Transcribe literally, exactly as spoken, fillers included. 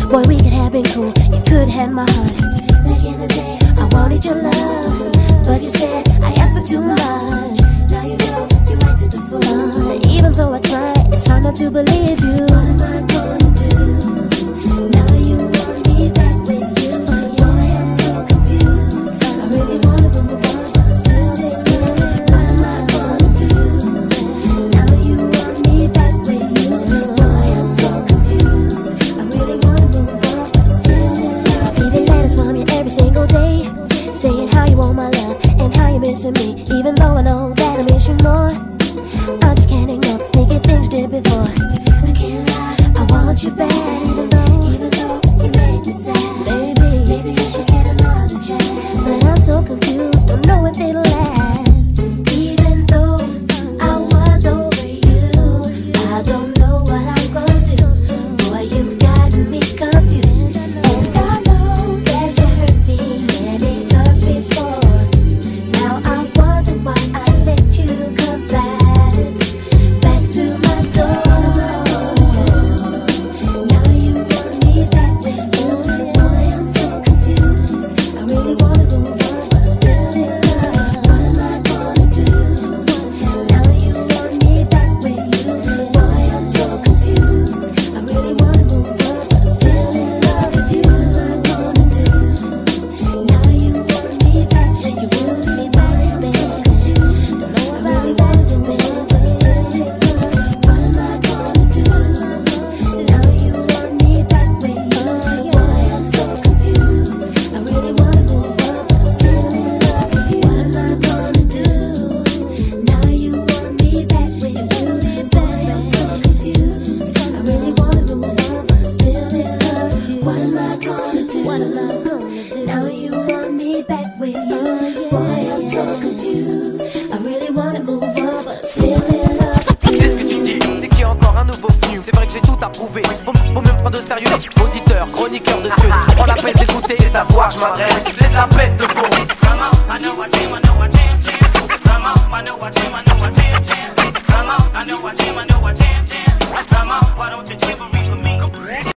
Boy, we could have been cool, you could have my heart. Back in the day, I wanted your love, but you said I asked for too much. Now you know you acted the fool. uh, Even though I tried, it's hard not to believe you. What am I gonna do? Now you want me back with you. Boy, I'm so confused. I really wanna move on, but I'm still this good. What am I gonna do? Now you want me back with you. Boy, I'm so confused. I really wanna move on, but I'm still in love. Receiving letters from you every single day, saying how you want my love and how you're missing me. Even though I know that I miss you more, I just can't ignore the sneaky things you did before. I can't lie, I want you back. Even though, even though you made me sad. Baby, maybe you should get another chance. But I'm so confused, don't know if it'll last. Even though I was over you, I don't know what I'm gonna do. Boy, you got me confused. And I know that you hurt me many times before. Now I wonder why I let you come back, back through my door. Now you want me back with you. Boy, I'm so confused. I really wanna move on, but still in love. What am I gonna do? Now you want me back with you. Boy, I'm so confused. I really wanna move on, but I'm still in love with you. What am I gonna do? Now you want me back with you. You want me back, I'm so confused. Don't know about that, baby, but I'm still in love. What am I gonna do? Now you want me back with you. Boy, I'm so confused. I really wanna move on, but I'm still in love with you. What am I gonna do? Now you want me back with you. Boy, I'm so confused. I really wanna move on, but I'm still in love with you. What am I gonna do? What am I gonna do? Now you want me back with you. Boy, I'm so confused. I really wanna move on, but I'm still in love with you. C'est ce que tu dis, c'est qu'il y a encore un nouveau venu. C'est vrai que j'ai tout approuvé. Faut, faut me prendre au sérieux. Auditeur, chroniqueur de ce que tu prends la peine d'écouter. C'est à toi que je m'adresse. C'est de la bête de fond. Come on, I know I jam, I know I jam, jam. Come on, I know I jam, I know I jam, jam. Come on, I know I jam, I know I jam, jam. Come on, why don't you jam?